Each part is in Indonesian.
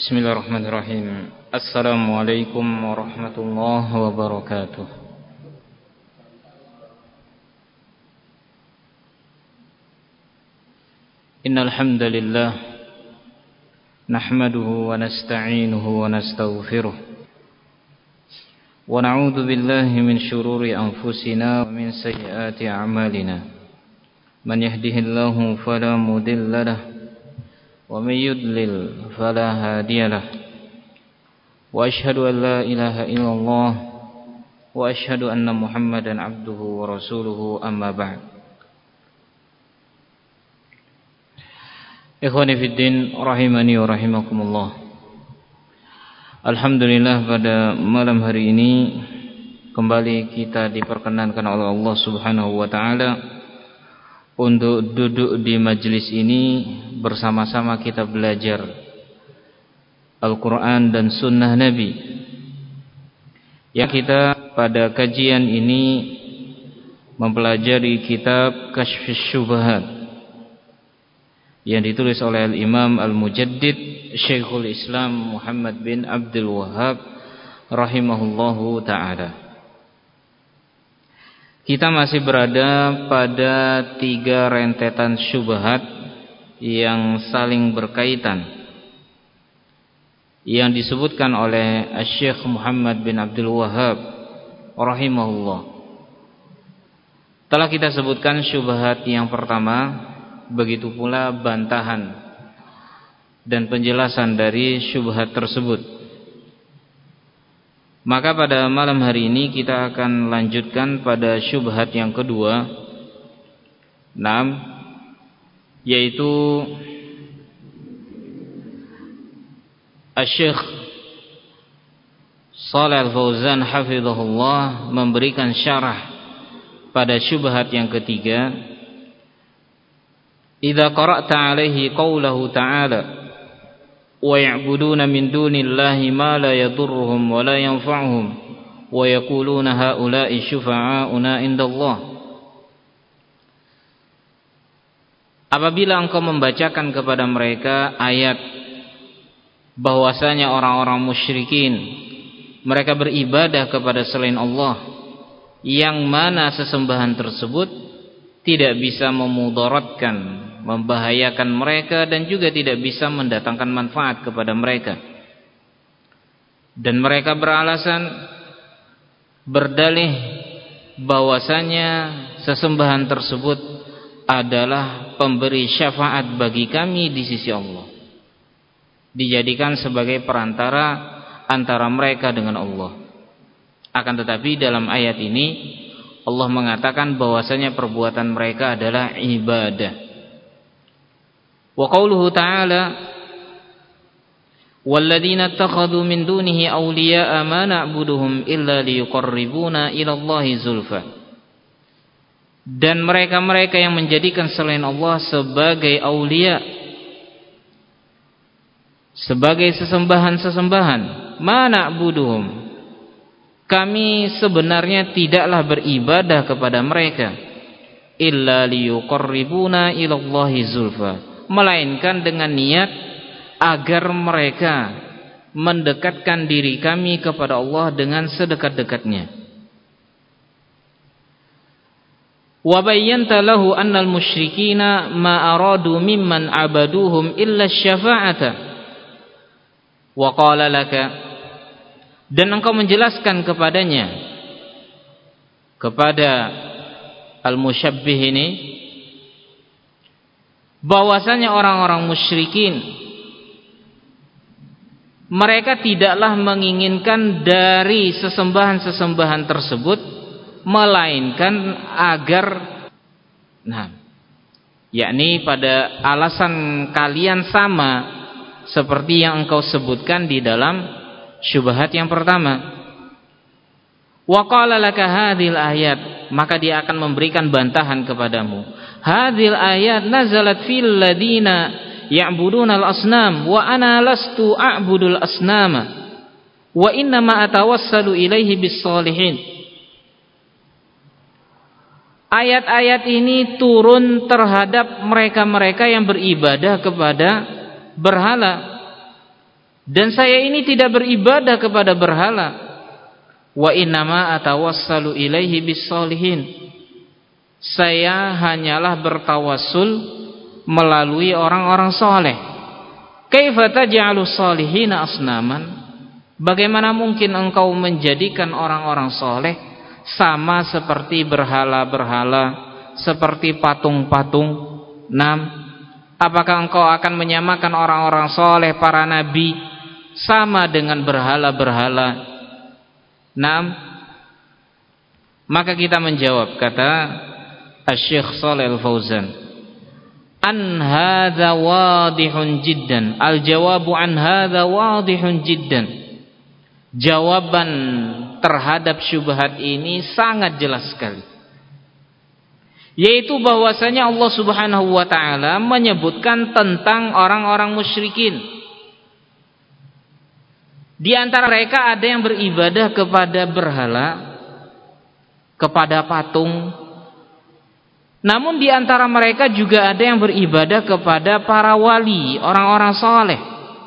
Bismillahirrahmanirrahim. Assalamualaikum warahmatullahi wabarakatuh. Innal hamdalillah nahmaduhu wa nasta'inuhu wa nastaghfiruh wa na'udzu billahi min shururi anfusina wa min sayyiati a'malina. Man yahdihillahu fala mudilla lahu ومن يضلل فلا هادي له وأشهد أن لا إله إلا الله وأشهد أن محمدا عبده ورسوله أما بعد. Ikhwani fiddin rahimani wa rahimakumullah. Alhamdulillah, pada malam hari ini kembali kita diperkenankan oleh Allah Subhanahu wa taala untuk duduk di majelis ini bersama-sama kita belajar Al-Quran dan Sunnah Nabi. Yang kita pada kajian ini mempelajari kitab Kashfus Syubhat yang ditulis oleh Al-Imam Al-Mujaddid Syekhul Islam Muhammad bin Abdul Wahhab rahimahullahu ta'ala. Kita masih berada pada 3 rentetan syubhat yang saling berkaitan yang disebutkan oleh Syekh Muhammad bin Abdul Wahhab rahimahullah. Telah kita sebutkan syubhat yang pertama, begitu pula bantahan dan penjelasan dari syubhat tersebut. Maka pada malam hari ini kita akan lanjutkan pada syubhat yang kedua, 6, yaitu Asy-Syaikh Shalih Al-Fauzan hafizahullah memberikan syarah pada syubhat yang ketiga. Idza qara'ta 'alaihi qaulahu ta'ala wa ya'buduna min dunillahi ma la yadurruhum wa la yanfa'uhum wa yaquluna haula'i syufa'auna indallah. Apabila engkau membacakan kepada mereka ayat bahwasanya orang-orang musyrikin mereka beribadah kepada selain Allah, yang mana sesembahan tersebut tidak bisa memudaratkan, membahayakan mereka, dan juga tidak bisa mendatangkan manfaat kepada mereka, dan mereka beralasan, berdalih bahwasanya sesembahan tersebut adalah pemberi syafaat bagi kami di sisi Allah, dijadikan sebagai perantara antara mereka dengan Allah. Akan tetapi dalam ayat ini Allah mengatakan bahwasanya perbuatan mereka adalah ibadah. Wa qauluhu ta'ala walladzina ittakhadhu min dunihi awliya'a ma na'buduhum illa liyuqarribuna ila Allahi zulfa. Dan mereka-mereka yang menjadikan selain Allah sebagai aulia, sebagai sesembahan-sesembahan, ma na'buduhum, kami sebenarnya tidaklah beribadah kepada mereka, illa liyuqarribuna ila Allahi zulfa, melainkan dengan niat agar mereka mendekatkan diri kami kepada Allah dengan sedekat-dekatnya. Wa bayyanta lahu annal musyrikina ma aradu mimman abaduhum illa syafa'ata wa qala laka, dan engkau menjelaskan kepadanya, kepada al-musyabbih ini, bahwasanya orang-orang musyrikin mereka tidaklah menginginkan dari sesembahan-sesembahan tersebut melainkan agar, yakni pada alasan kalian sama seperti yang engkau sebutkan di dalam syubhat yang pertama. Wa qala laka hadhil ayat, maka dia akan memberikan bantahan kepadamu. Hadhil ayat nazalat fil ladina ya'buduna al-asnam wa ana lastu a'budul asnama wa inna ma atawassalu ilaihi bis salihin. Ayat-ayat ini turun terhadap mereka-mereka yang beribadah kepada berhala. Dan saya ini tidak beribadah kepada berhala. Wa innama atawassalu ilaihi bis-shalihin. Saya hanyalah bertawassul melalui orang-orang soleh. Kaifa taj'alu shalihina asnaman? Bagaimana mungkin engkau menjadikan orang-orang soleh sama seperti berhala-berhala, seperti patung-patung? Apakah engkau akan menyamakan orang-orang soleh, para nabi, sama dengan berhala-berhala? Maka kita menjawab, kata Asy-Syaikh Shalih Al-Fauzan, an hadza wadihun jiddan. Al-jawabu an hadza wadihun jiddan. Jawaban terhadap syubhat ini sangat jelas sekali, yaitu bahwasanya Allah Subhanahu wa taala menyebutkan tentang orang-orang musyrikin. Di antara mereka ada yang beribadah kepada berhala, kepada patung. Namun di antara mereka juga ada yang beribadah kepada para wali, orang-orang soleh.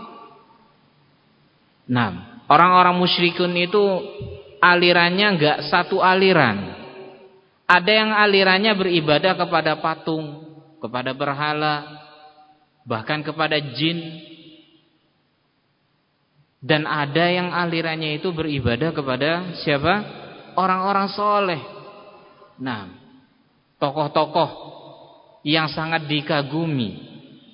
Orang-orang musyrikun itu alirannya enggak satu aliran. Ada yang alirannya beribadah kepada patung, kepada berhala, bahkan kepada jin. Dan ada yang alirannya itu beribadah kepada siapa? Orang-orang soleh. Tokoh-tokoh yang sangat dikagumi.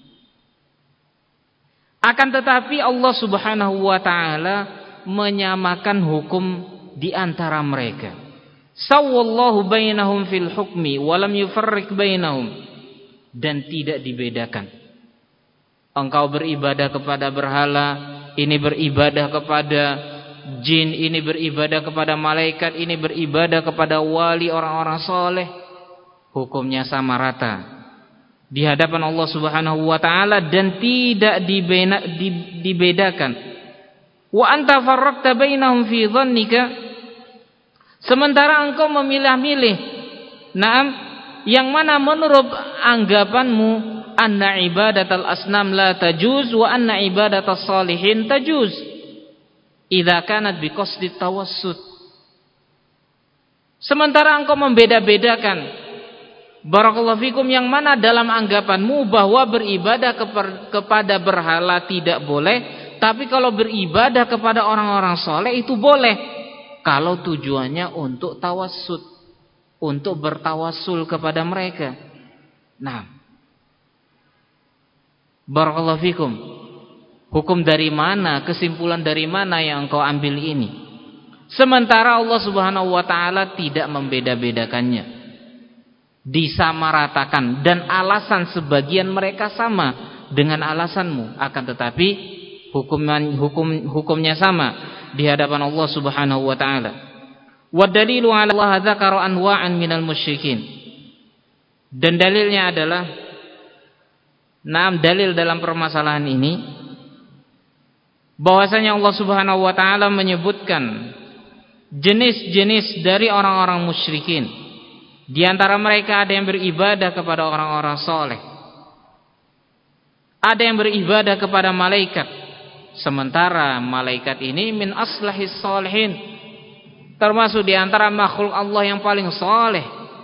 Akan tetapi Allah Subhanahu wa taala menyamakan hukum di antara mereka. Sawallahu bainahum fil hukmi wa lam yufarriq bainahum. Dan tidak dibedakan. Engkau beribadah kepada berhala, ini beribadah kepada jin, ini beribadah kepada malaikat, ini beribadah kepada wali, orang-orang soleh. Hukumnya sama rata di hadapan Allah Subhanahu wa taala dan tidak dibedakan. Wa anta farraqta bainahum fi dhannika, sementara engkau memilah-milih yang mana menurut anggapanmu anna ibadatal asnam la tajuz wa anna ibadatas salihin tajuz idza kanat biqasdi tawassut. Sementara engkau membeda-bedakan, barakallahu fikum, yang mana dalam anggapanmu bahwa beribadah kepada berhala tidak boleh, tapi kalau beribadah kepada orang-orang soleh itu boleh, kalau tujuannya untuk tawassut, untuk bertawassul kepada mereka. Barakallahu fikum, hukum dari mana, kesimpulan dari mana yang engkau ambil ini? Sementara Allah Subhanahu wa taala tidak membeda-bedakannya, disamaratakan, dan alasan sebagian mereka sama dengan alasanmu, akan tetapi hukumnya sama di hadapan Allah Subhanahu wa taala. Wa dalilu 'ala Allah dzakara anwa'an minal musyrikin. Dan dalilnya adalah dalil dalam permasalahan ini bahwasanya Allah Subhanahu wa taala menyebutkan jenis-jenis dari orang-orang musyrikin. Di antara mereka ada yang beribadah kepada orang-orang soleh, ada yang beribadah kepada malaikat. Sementara malaikat ini min aslahis sholihin, termasuk di antara makhluk Allah yang paling soleh.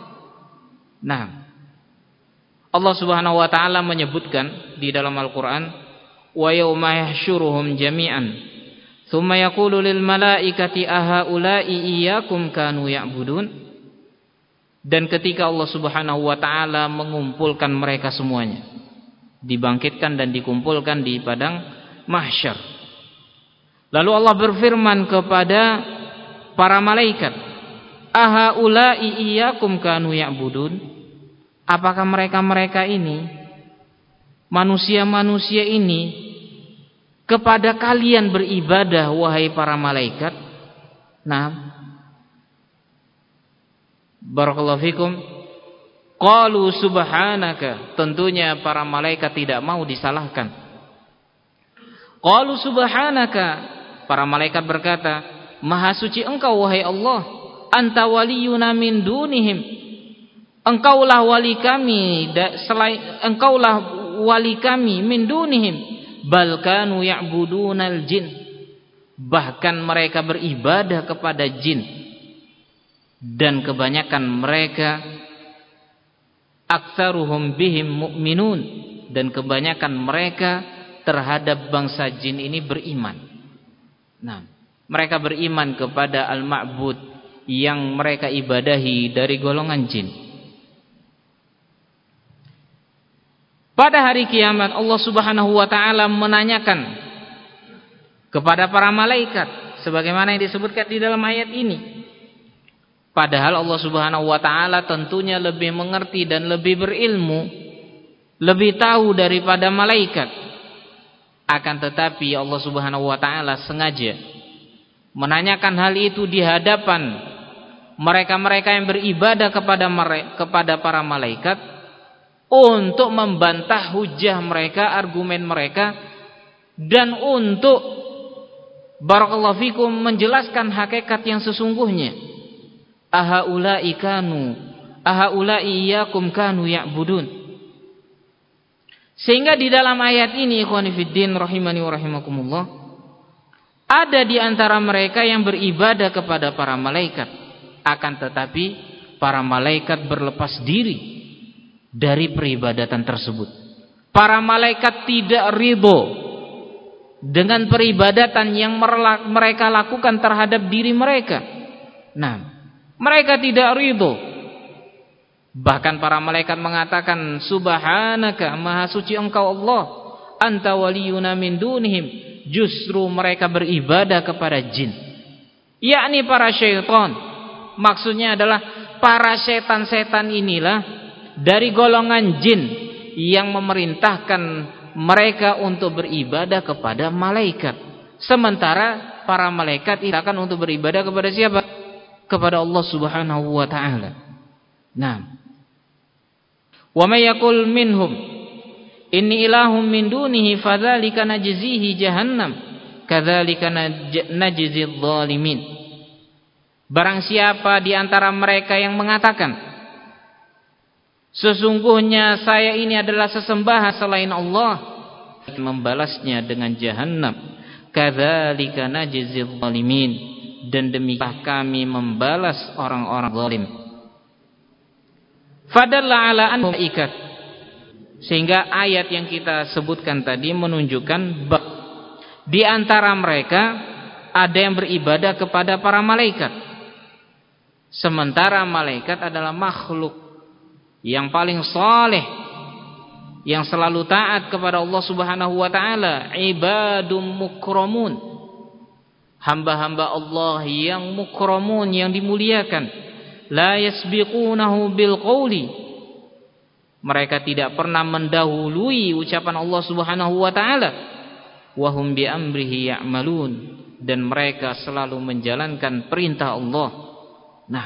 Allah Subhanahu wa taala menyebutkan di dalam Al-Qur'an, wa yauma yahsyuruhum jami'an tsumma yaqulu lil malaikati ahaula'i iyyakum kanu ya'budun. Dan ketika Allah Subhanahu wa taala mengumpulkan mereka semuanya, dibangkitkan dan dikumpulkan di padang mahsyar, lalu Allah berfirman kepada para malaikat, ahaula'i iyyakum kanu ya'budun. Apakah mereka ini, manusia-manusia ini, kepada kalian beribadah wahai para malaikat? Barakallahu fikum. Qalu subhanaka, tentunya para malaikat tidak mau disalahkan. Qalu subhanaka, para malaikat berkata, maha suci engkau wahai Allah, anta waliyuna min dunihim, engkaulah wali kami selain engkaulah wali kami min dunihim, bal kanu ya'budunal jin, bahkan mereka beribadah kepada jin, dan kebanyakan mereka aktsaruhum bihim mu'minun, dan kebanyakan mereka terhadap bangsa jin ini beriman. Nah, mereka beriman kepada al-ma'bud yang mereka ibadahi dari golongan jin. Pada hari kiamat Allah Subhanahu wa taala menanyakan kepada para malaikat sebagaimana yang disebutkan di dalam ayat ini. Padahal Allah Subhanahu wa taala tentunya lebih mengerti dan lebih berilmu, lebih tahu daripada malaikat. Akan tetapi Allah Subhanahu wa taala sengaja menanyakan hal itu di hadapan mereka-mereka yang beribadah kepada para malaikat, untuk membantah hujah mereka, argumen mereka, dan untuk barakallahu fikum menjelaskan hakikat yang sesungguhnya. Ahaula'i iyyakum kanu ya'budun. Sehingga di dalam ayat ini ikhwani fiddin rahimani wa rahimakumullah, ada di antara mereka yang beribadah kepada para malaikat, akan tetapi para malaikat berlepas diri dari peribadatan tersebut. Para malaikat tidak ridho dengan peribadatan yang mereka lakukan terhadap diri mereka. Nah, mereka tidak ridho. Bahkan para malaikat mengatakan, subhanaka, maha suci engkau Allah, anta waliyuna min dunihim. Justru mereka beribadah kepada jin, yakni para syaitan. Maksudnya adalah para setan-setan inilah dari golongan jin yang memerintahkan mereka untuk beribadah kepada malaikat. Sementara para malaikat itu akan untuk beribadah kepada siapa? Kepada Allah Subhanahu wa taala. Nah, wa may yaqul minhum inni ilahum min dunihi fadzalika najzihi jahannam kadzalika najzil zalimin. Barang siapa di antara mereka yang mengatakan, sesungguhnya saya ini adalah sesembahan selain Allah, membalasnya dengan jahannam. Kadzalika najzil zalimin, dan demikian kami membalas orang-orang zalim. Fadalla ala an malaikat, sehingga ayat yang kita sebutkan tadi menunjukkan bahwa di antara mereka ada yang beribadah kepada para malaikat. Sementara malaikat adalah makhluk yang paling saleh, yang selalu taat kepada Allah Subhanahu wa taala, ibadum mukramun, hamba-hamba Allah yang mukramun, yang dimuliakan, la yasbiqunahu bil qawli, mereka tidak pernah mendahului ucapan Allah Subhanahu wa taala, wa hum bi amrihi ya'malun, dan mereka selalu menjalankan perintah Allah. Nah,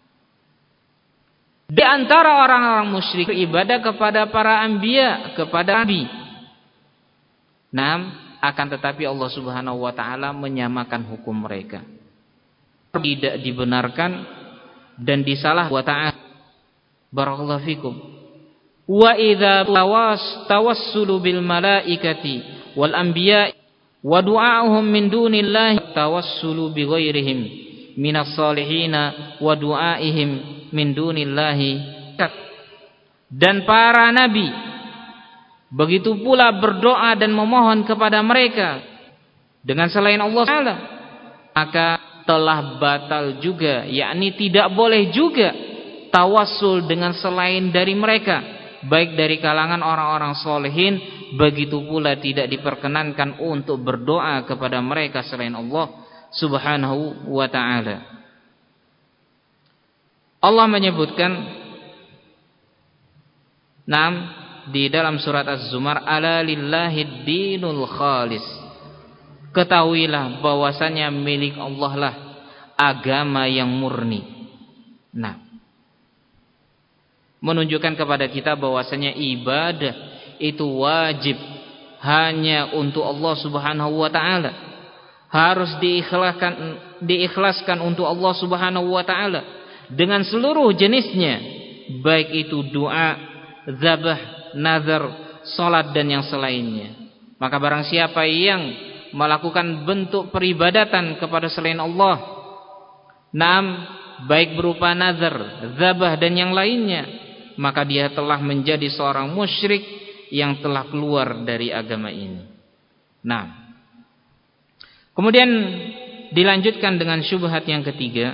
di antara orang-orang musyrik beribadah kepada para anbiya, kepada nabi. Nah, akan tetapi Allah Subhanahu wa taala menyamakan hukum mereka. Tidak dibenarkan dan disalah wa ta'ala. Barakallahu fikum. Wa idza tawassulu bil malaikati wal anbiya wa du'a'uhum min dunillahi tawassulu bi ghairihim minas salihina wa du'aihim min dunillahi. Dan para nabi begitu pula berdoa dan memohon kepada mereka dengan selain Allah Ta'ala, maka telah batal juga, yakni tidak boleh juga tawassul dengan selain dari mereka, baik dari kalangan orang-orang solehin. Begitu pula tidak diperkenankan untuk berdoa kepada mereka selain Allah Subhanahu wa ta'ala. Allah menyebutkan di dalam surat Az-Zumar, ala lillahid dinul khalis, ketahuilah bahwasanya milik Allah lah agama yang murni. Nah, menunjukkan kepada kita bahwasanya ibadah itu wajib hanya untuk Allah Subhanahu wa ta'ala, harus diikhlaskan untuk Allah Subhanahu wa ta'ala dengan seluruh jenisnya, baik itu doa, zabah, nazar, salat dan yang selainnya. Maka barang siapa yang melakukan bentuk peribadatan kepada selain Allah, baik berupa nazar, dzabah dan yang lainnya, maka dia telah menjadi seorang musyrik yang telah keluar dari agama ini. Kemudian dilanjutkan dengan syubhat yang ketiga.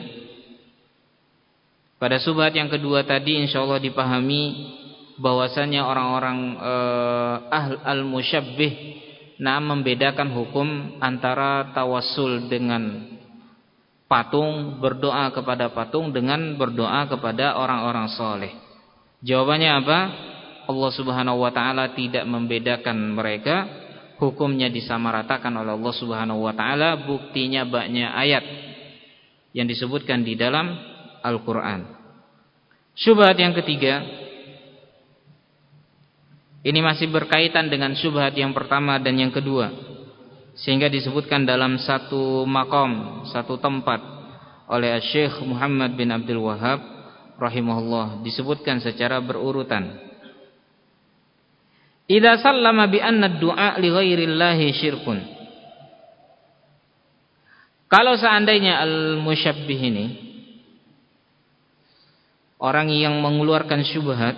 Pada syubhat yang kedua tadi insyaallah dipahami bahwasanya orang-orang al-musyabbih membedakan hukum antara tawassul dengan patung, berdoa kepada patung dengan berdoa kepada orang-orang soleh. Jawabannya apa? Allah Subhanahu wa taala tidak membedakan mereka, hukumnya disamaratakan oleh Allah Subhanahu wa taala. Buktinya banyak ayat yang disebutkan di dalam Al-Qur'an. Syubhat yang ketiga, ini masih berkaitan dengan syubhat yang pertama dan yang kedua, sehingga disebutkan dalam satu maqam, satu tempat oleh Syekh Muhammad bin Abdul Wahhab rahimahullah, disebutkan secara berurutan. Idza sallama bi anna ad-du'a li ghairillahi syirkun. Kalau seandainya al-musyabbih ini orang yang mengeluarkan syubhat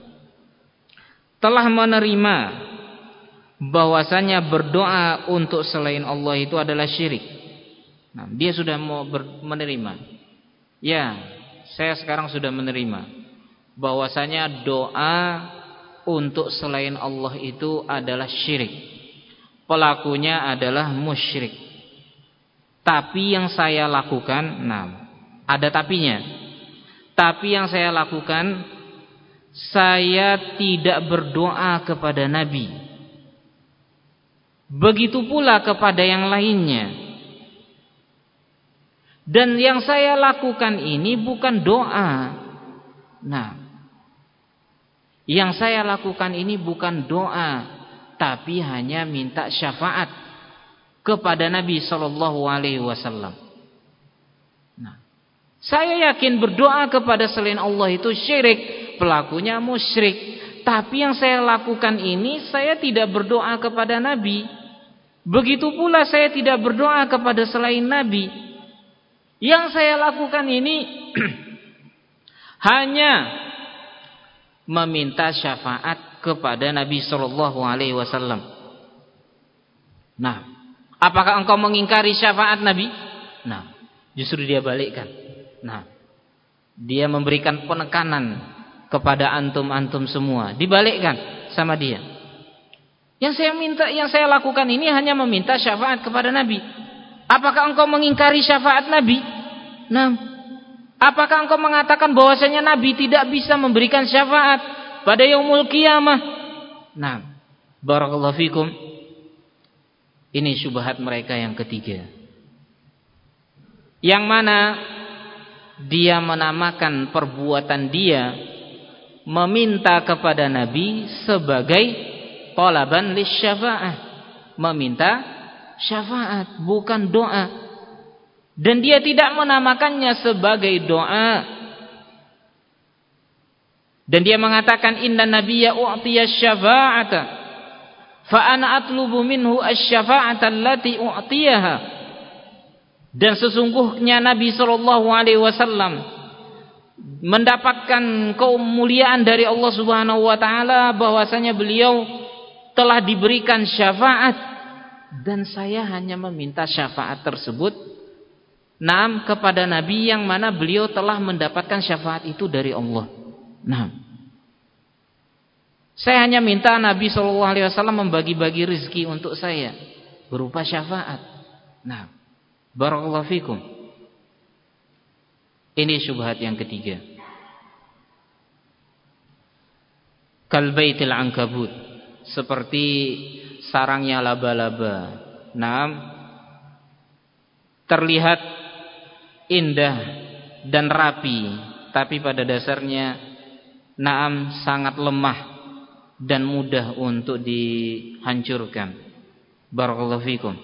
telah menerima bahwasanya berdoa untuk selain Allah itu adalah syirik. Dia sudah mau menerima. Ya, saya sekarang sudah menerima bahwasanya doa untuk selain Allah itu adalah syirik. Pelakunya adalah musyrik. Tapi yang saya lakukan, ada tapinya. Tapi yang saya lakukan, saya tidak berdoa kepada Nabi. Begitu pula kepada yang lainnya. Dan yang saya lakukan ini bukan doa. Yang saya lakukan ini bukan doa, tapi hanya minta syafaat kepada Nabi sallallahu alaihi wasallam. Saya yakin berdoa kepada selain Allah itu syirik, pelakunya musyrik. Tapi yang saya lakukan ini, saya tidak berdoa kepada Nabi. Begitu pula saya tidak berdoa kepada selain Nabi. Yang saya lakukan ini hanya meminta syafaat kepada Nabi sallallahu alaihi wasallam. Apakah engkau mengingkari syafaat Nabi? Justru dia balikkan. Dia memberikan penekanan kepada antum-antum semua, dibalikkan sama dia. Yang saya lakukan ini hanya meminta syafaat kepada Nabi. Apakah engkau mengingkari syafaat Nabi? Apakah engkau mengatakan bahwasanya Nabi tidak bisa memberikan syafaat pada yaumul qiyamah? Barakallahu fikum. Ini syubhat mereka yang ketiga, yang mana dia menamakan perbuatan dia meminta kepada Nabi sebagai talaban lisyafa'ah, meminta syafaat, bukan doa. Dan dia tidak menamakannya sebagai doa. Dan dia mengatakan inna nabiyya u'tiya syafa'ata fa ana atlubu minhu asy-syafa'ata allati u'tiyaha. Dan sesungguhnya Nabi sallallahu alaihi wasallam mendapatkan kemuliaan dari Allah Subhanahu wa taala, bahwasanya beliau telah diberikan syafaat, dan saya hanya meminta syafaat tersebut kepada Nabi yang mana beliau telah mendapatkan syafaat itu dari Allah. Saya hanya minta Nabi sallallahu alaihi wasallam membagi-bagi rezeki untuk saya berupa syafaat. Barakallahu fikum. Ini syubhat yang ketiga. Kal baitil ankabut, seperti sarangnya laba-laba. Terlihat indah dan rapi, tapi pada dasarnya sangat lemah dan mudah untuk dihancurkan. Barakallahu fikum.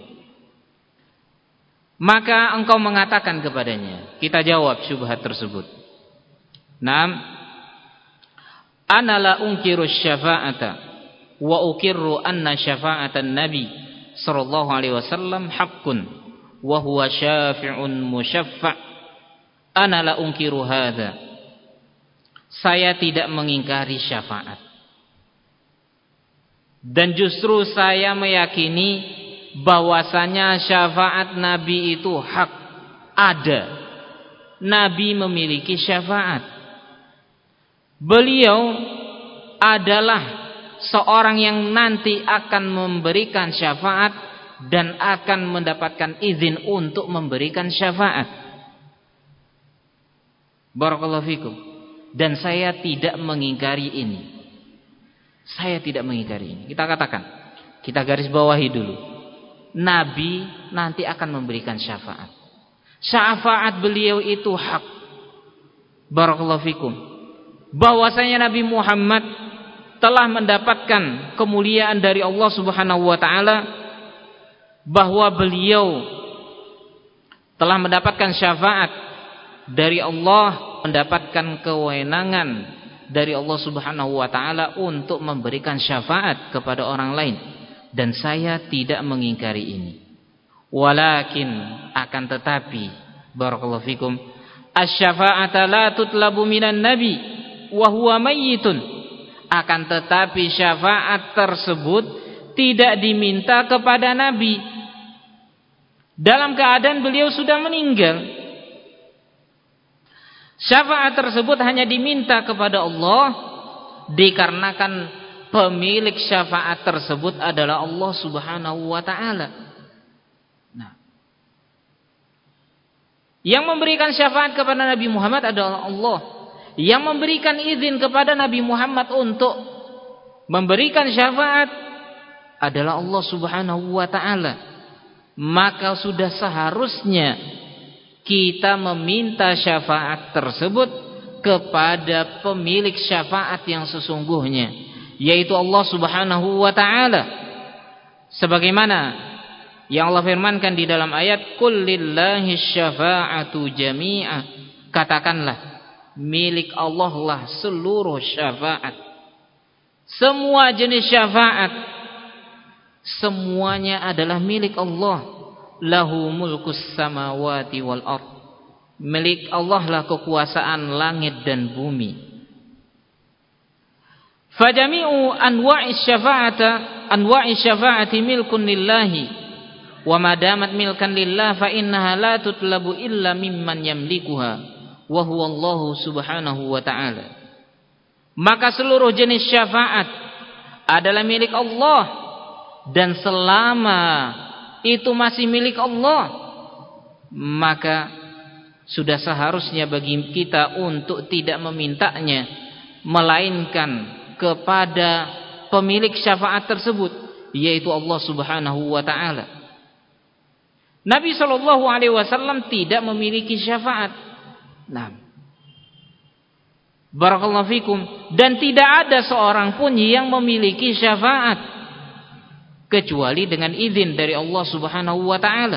Maka engkau mengatakan kepadanya, kita jawab syubhat tersebut. Ana la unkiru syafa'ata wa uqirru anna syafa'atan nabi sallallahu alaihi wasallam haqqun wa huwa syafi'un musyaffa'. Ana la unkiru hadza. Saya tidak mengingkari syafaat. Dan justru saya meyakini bahwasanya syafaat Nabi itu hak, ada. Nabi memiliki syafaat. Beliau adalah seorang yang nanti akan memberikan syafaat dan akan mendapatkan izin untuk memberikan syafaat. Barakallahu fikum. Dan saya tidak mengingkari ini. Saya tidak mengingkari ini. Kita katakan, kita garis bawahi dulu. Nabi nanti akan memberikan syafaat. Syafaat beliau itu hak. Barakallahu fikum. Bahwasanya Nabi Muhammad telah mendapatkan kemuliaan dari Allah Subhanahu wa taala, bahwa beliau telah mendapatkan syafaat dari Allah, mendapatkan kewenangan dari Allah Subhanahu wa taala untuk memberikan syafaat kepada orang lain, dan saya tidak mengingkari ini. Walakin, akan tetapi, barakallahu fikum, asy-syafa'ata la tutlabu minan nabi wa huwa mayyitun. Akan tetapi syafaat tersebut tidak diminta kepada nabi dalam keadaan beliau sudah meninggal. Syafaat tersebut hanya diminta kepada Allah dikarenakan pemilik syafaat tersebut adalah Allah Subhanahu wa taala. Nah, yang memberikan syafaat kepada Nabi Muhammad adalah Allah. Yang memberikan izin kepada Nabi Muhammad untuk memberikan syafaat adalah Allah Subhanahu wa taala. Maka sudah seharusnya kita meminta syafaat tersebut kepada pemilik syafaat yang sesungguhnya, yaitu Allah Subhanahu wa taala. Sebagaimana yang Allah firmankan di dalam ayat, "Qul lillahi syafa'atu jami'a." Katakanlah, milik Allah lah seluruh syafaat. Semua jenis syafaat semuanya adalah milik Allah. Lahu mulkus samawati wal ard. Milik Allah lah kekuasaan langit dan bumi. Fajami'u anwa'i syafa'ati milkun lillahi. Wa madamat milkan lillah fa innaha la tutlabu illa mimman yamlikuha wa huwa Allah Subhanahu wa ta'ala. Maka seluruh jenis syafaat adalah milik Allah, dan selama itu masih milik Allah, maka sudah seharusnya bagi kita untuk tidak memintanya, melainkan kepada pemilik syafaat tersebut, yaitu Allah Subhanahu wa taala. Nabi sallallahu alaihi wasallam tidak memiliki syafaat. Nah, barakallahu fikum, dan tidak ada seorang pun yang memiliki syafaat kecuali dengan izin dari Allah Subhanahu wa taala.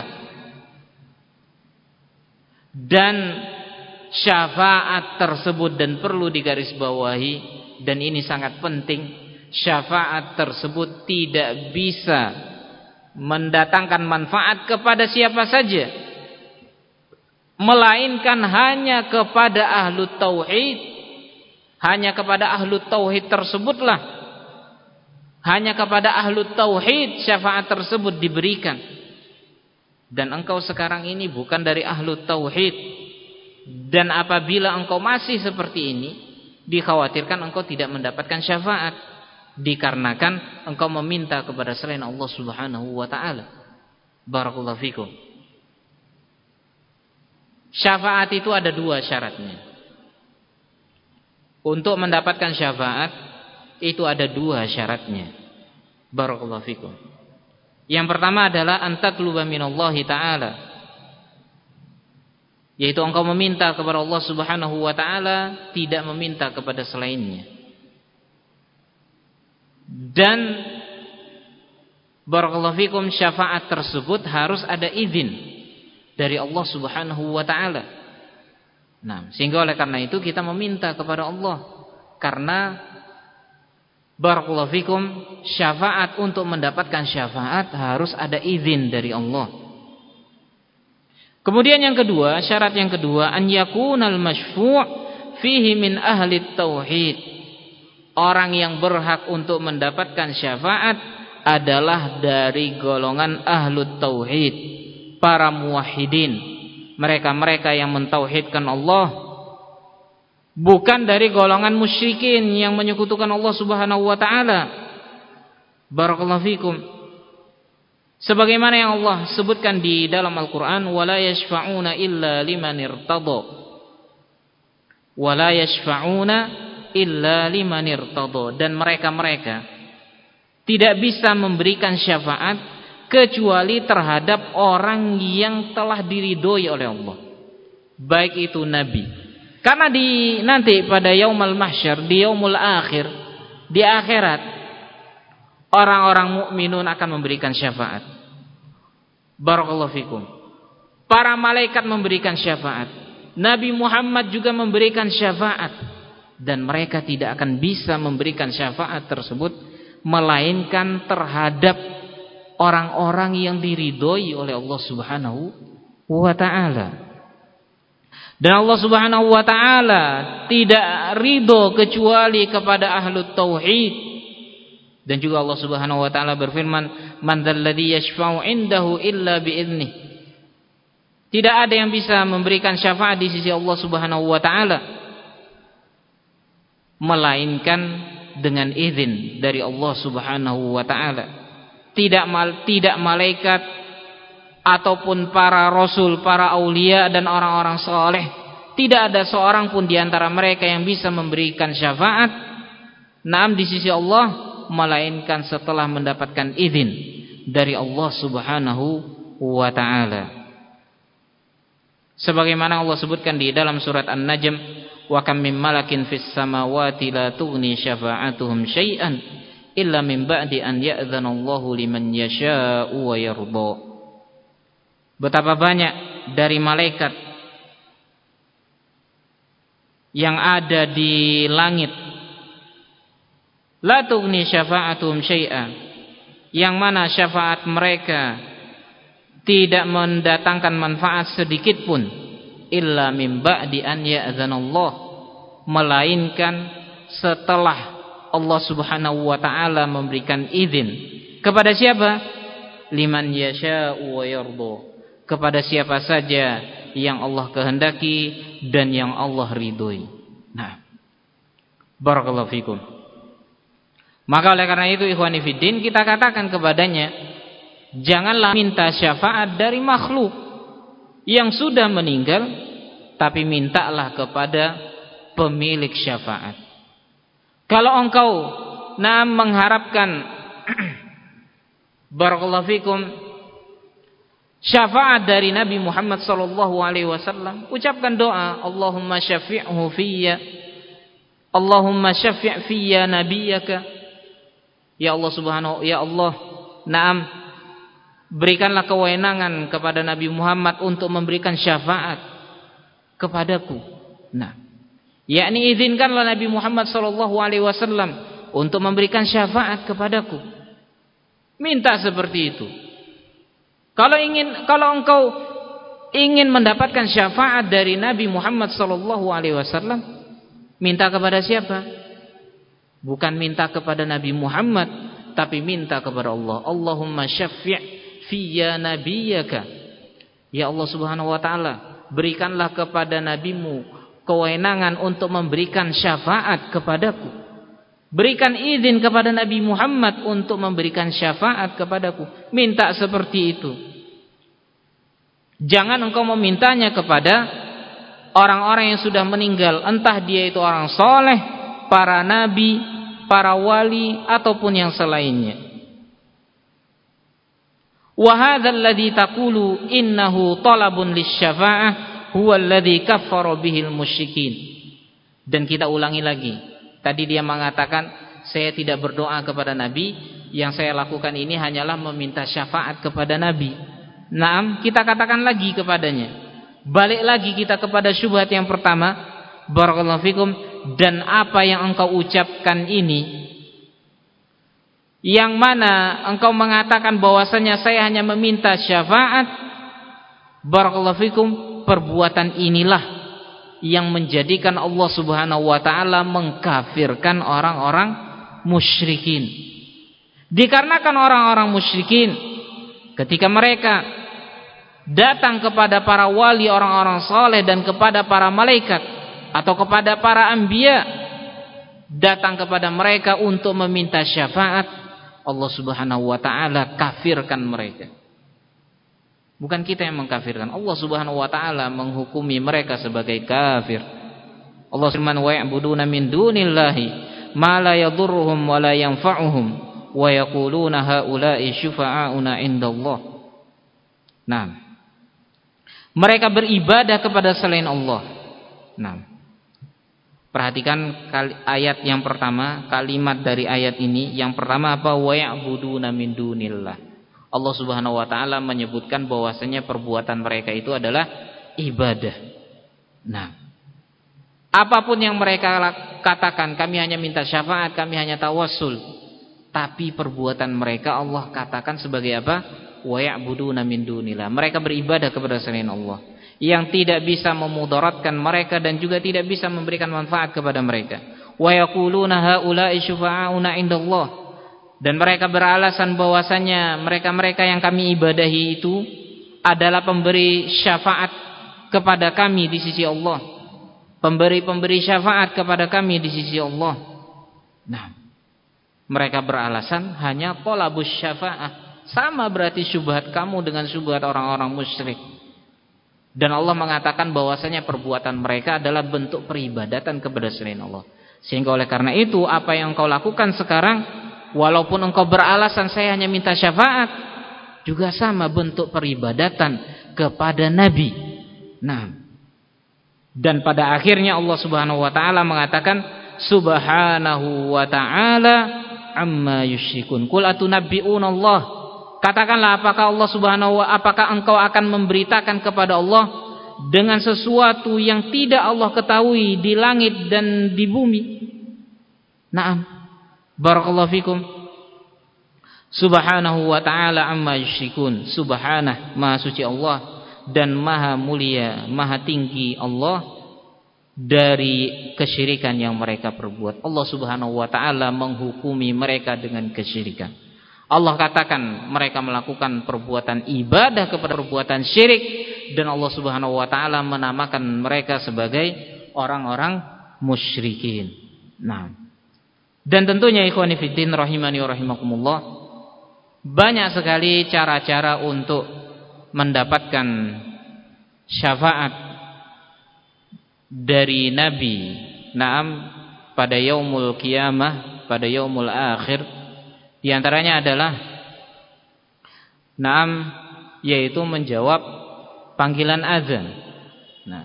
Dan syafaat tersebut, dan perlu digarisbawahi, dan ini sangat penting, syafaat tersebut tidak bisa mendatangkan manfaat kepada siapa saja, melainkan hanya kepada ahlu tauhid. Hanya kepada ahlu tauhid tersebutlah, hanya kepada ahlu tauhid syafaat tersebut diberikan. Dan engkau sekarang ini bukan dari ahlu tauhid, dan apabila engkau masih seperti ini, dikhawatirkan engkau tidak mendapatkan syafaat, dikarenakan engkau meminta kepada selain Allah Subhanahu wa taala. Barakallahu fikum. Syafaat itu ada dua syaratnya. Untuk mendapatkan syafaat itu ada dua syaratnya. Barakallahu fikum. Yang pertama adalah antatluba minallahi ta'ala, yaitu engkau meminta kepada Allah Subhanahu wa ta'ala, tidak meminta kepada selainnya. Dan barakallahu fikum, syafaat tersebut harus ada izin dari Allah Subhanahu wa ta'ala. Nah, sehingga oleh karena itu kita meminta kepada Allah, karena Barakallahu fikum, syafaat, untuk mendapatkan syafaat harus ada izin dari Allah. Kemudian yang kedua, syarat yang kedua, an yakunal masyfu' fihi min ahli tauhid. Orang yang berhak untuk mendapatkan syafaat adalah dari golongan ahlu tauhid, para muwahhidin, mereka-mereka yang mentauhidkan Allah, bukan dari golongan musyrikin yang menyekutukan Allah Subhanahu wa taala. Barakallahu fikum. Sebagaimana yang Allah sebutkan di dalam Al-Qur'an, wala yashfa'una illa liman irtada. Wala yashfa'una illa liman irtada, dan mereka-mereka tidak bisa memberikan syafaat kecuali terhadap orang yang telah diridhoi oleh Allah, baik itu nabi. Karena nanti pada yaumul mahsyar, di yaumul akhir, di akhirat, orang-orang mukminun akan memberikan syafaat. Barakallahu fikum. Para malaikat memberikan syafaat. Nabi Muhammad juga memberikan syafaat. Dan mereka tidak akan bisa memberikan syafaat tersebut melainkan terhadap orang-orang yang diridhoi oleh Allah Subhanahu wa taala. Dan Allah Subhanahu wa taala tidak ridho kecuali kepada ahlut tauhid. Dan juga Allah Subhanahu wa taala berfirman, man dzalladzi yashfa'u 'indahu illa bi'idnih. Tidak ada yang bisa memberikan syafaat di sisi Allah Subhanahu wa taala melainkan dengan izin dari Allah Subhanahu wa taala. Tidak malaikat ataupun para rasul, para aulia dan orang-orang saleh, tidak ada seorang pun di antara mereka yang bisa memberikan syafaat di sisi Allah melainkan setelah mendapatkan izin dari Allah Subhanahu wa taala. Sebagaimana Allah sebutkan di dalam surat An-Najm, wa kam min malakin fis samawati la tughni syafa'atuhum syai'an illa min ba'di an ya'dzana Allahu liman yasha'u wa yarda. Betapa banyak dari malaikat yang ada di langit, la tughni syafa'atuhum syai'an, yang mana syafaat mereka tidak mendatangkan manfaat sedikit pun, illa min ba'di an ya'dzana Allah, melainkan setelah Allah Subhanahu wa taala memberikan izin kepada siapa? Liman yasha'u wa yarda, kepada siapa saja yang Allah kehendaki dan yang Allah ridhoi. Nah, barakallahu fikum. Maka oleh karena itu ikhwani fiddin, kita katakan kepadanya, janganlah minta syafaat dari makhluk yang sudah meninggal, tapi mintalah kepada pemilik syafaat. Kalau engkau mengharapkan barakallahu fikum syafaat dari Nabi Muhammad sallallahu alaihi wasallam, ucapkan doa, Allahumma syafi'hu fiyya, Allahumma syafi' fiyya nabiyyaka. Ya Allah Subhanahu, ya Allah, berikanlah kewenangan kepada Nabi Muhammad untuk memberikan syafaat kepadaku. Yakni izinkanlah Nabi Muhammad sallallahu alaihi wasallam untuk memberikan syafaat kepadaku. Minta seperti itu. Kalau engkau ingin mendapatkan syafaat dari Nabi Muhammad sallallahu alaihi wasallam, minta kepada siapa? Bukan minta kepada Nabi Muhammad, tapi minta kepada Allah. Allahumma syafi' fiyya nabiyyaka. Ya Allah Subhanahu wa taala, berikanlah kepada nabimu kewenangan untuk memberikan syafaat kepadaku. Berikan izin kepada Nabi Muhammad untuk memberikan syafaat kepadaku. Minta seperti itu. Jangan engkau memintanya kepada orang-orang yang sudah meninggal, entah dia itu orang soleh, para nabi, para wali, ataupun yang selainnya. Wa hadzal ladzi taqulu innahu talabun lisyafa'ah huwa alladzi kaffara bihil musyrikin. Dan kita ulangi lagi. Tadi dia mengatakan, saya tidak berdoa kepada nabi, yang saya lakukan ini hanyalah meminta syafaat kepada nabi. Kita katakan lagi kepadanya. Balik lagi kita kepada syubhat yang pertama. Barakallahu fikum. Dan apa yang engkau ucapkan ini yang mana engkau mengatakan bahwasanya saya hanya meminta syafaat, barakallahu fikum, perbuatan inilah yang menjadikan Allah Subhanahu wa taala mengkafirkan orang-orang musyrikin. Dikarenakan orang-orang musyrikin ketika mereka datang kepada para wali, orang-orang saleh, dan kepada para malaikat atau kepada para anbiya, datang kepada mereka untuk meminta syafaat, Allah Subhanahu wa taala kafirkan mereka. Bukan kita yang mengkafirkan, Allah Subhanahu wa taala menghukumi mereka sebagai kafir. Allah firman, wa ya'buduna min dunillahi ma la yadhurruhum wa la yanfa'uhum wa yaquluna haula'i syufa'auna indallah. Nah, mereka beribadah kepada selain Allah. Nah, perhatikan ayat yang pertama, kalimat dari ayat ini. Yang pertama apa? Wa ya'buduna min dunillah. Allah Subhanahu wa taala menyebutkan bahwasanya perbuatan mereka itu adalah ibadah. Nah, apapun yang mereka katakan, kami hanya minta syafaat, kami hanya tawassul, tapi perbuatan mereka Allah katakan sebagai apa? Wa ya'buduna min dunillah. Mereka beribadah kepada selain Allah, yang tidak bisa memudaratkan mereka dan juga tidak bisa memberikan manfaat kepada mereka. Wa yaquluna haula'i syufa'auna indallah. Dan mereka beralasan bahwasanya mereka-mereka yang kami ibadahi itu adalah pemberi syafaat kepada kami di sisi Allah. Pemberi syafaat kepada kami di sisi Allah. Nah, mereka beralasan hanya talabus syafa'ah. Sama berarti syubhat kamu dengan syubhat orang-orang musyrik. Dan Allah mengatakan bahwasanya perbuatan mereka adalah bentuk peribadatan kepada selain Allah. Sehingga oleh karena itu, apa yang engkau lakukan sekarang, walaupun engkau beralasan saya hanya minta syafaat, juga sama bentuk peribadatan kepada Nabi. Nah, dan pada akhirnya Allah Subhanahu wa taala mengatakan Subhanahu wa taala amma yusyrikun. Qul atunabbi'una Allah. Katakanlah, apakah engkau akan memberitakan kepada Allah dengan sesuatu yang tidak Allah ketahui di langit dan di bumi? Naam. Barakallahu fikum. Subhanahu wa ta'ala amma yusyrikun. Subhanah, maha suci Allah, dan maha mulia, maha tinggi Allah dari kesyirikan yang mereka perbuat. Allah Subhanahu wa ta'ala menghukumi mereka dengan kesyirikan. Allah katakan mereka melakukan perbuatan ibadah kepada perbuatan syirik, dan Allah Subhanahu wa ta'ala menamakan mereka sebagai orang-orang musyrikin. Nah, dan tentunya ikhwani fiddin rahimani wa rahimakumullah, banyak sekali cara-cara untuk mendapatkan syafaat dari Nabi, naam, pada yaumul qiyamah, pada yaumul akhir. Di antaranya adalah naam, yaitu menjawab panggilan azan. Nah,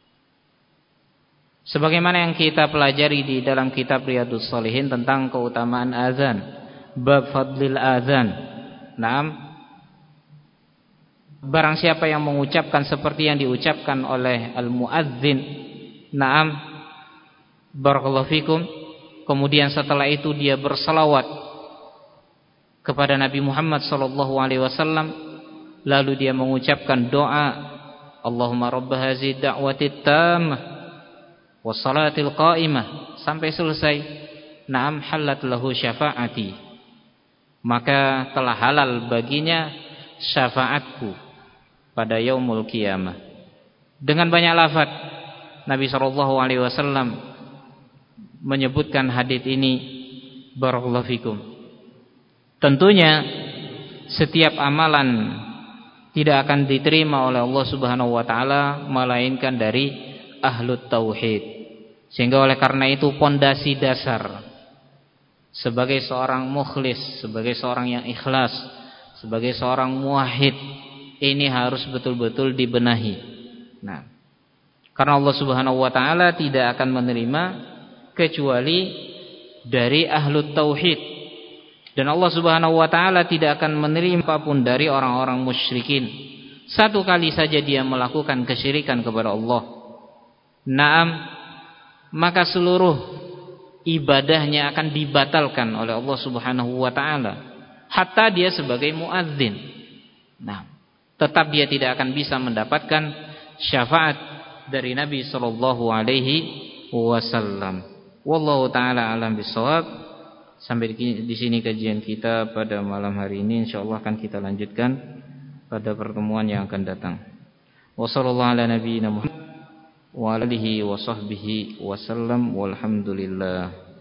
sebagaimana yang kita pelajari di dalam kitab Riyadhus Shalihin tentang keutamaan azan, bab fadlil azan. Naam, barang siapa yang mengucapkan seperti yang diucapkan oleh al-muadzin, naam, barakallahu fikum, kemudian setelah itu dia berselawat kepada Nabi Muhammad sallallahu alaihi wasallam, lalu dia mengucapkan doa, Allahumma rabb hazihi da'wati tammah wassalatil qa'imah, sampai selesai. Naam, halat lahu syafaati, maka telah halal baginya syafaatku pada yaumul qiyamah. Dengan banyak lafaz Nabi sallallahu alaihi wasallam menyebutkan hadits ini. Barakallahu fikum. Tentunya setiap amalan tidak akan diterima oleh Allah Subhanahu wa taala melainkan dari ahlut tauhid. Sehingga oleh karena itu pondasi dasar sebagai seorang mukhlis, sebagai seorang yang ikhlas, sebagai seorang muwahhid, ini harus betul-betul dibenahi. Nah, karena Allah Subhanahu wa taala tidak akan menerima kecuali dari ahlut tauhid. Dan Allah Subhanahu wa taala tidak akan menerima apapun dari orang-orang musyrikin. Satu kali saja dia melakukan kesyirikan kepada Allah, naam, maka seluruh ibadahnya akan dibatalkan oleh Allah Subhanahu wa taala, hatta dia sebagai muadzin. Nah, tetap dia tidak akan bisa mendapatkan syafaat dari Nabi sallallahu alaihi wasallam. Wallahu taala alam bisawab. Sampai di sini kajian kita pada malam hari ini, insyaallah akan kita lanjutkan pada pertemuan yang akan datang. Wassallallahu ala nabiyyina Muhammad wa alihi wa sahbihi wasallam walhamdulillah.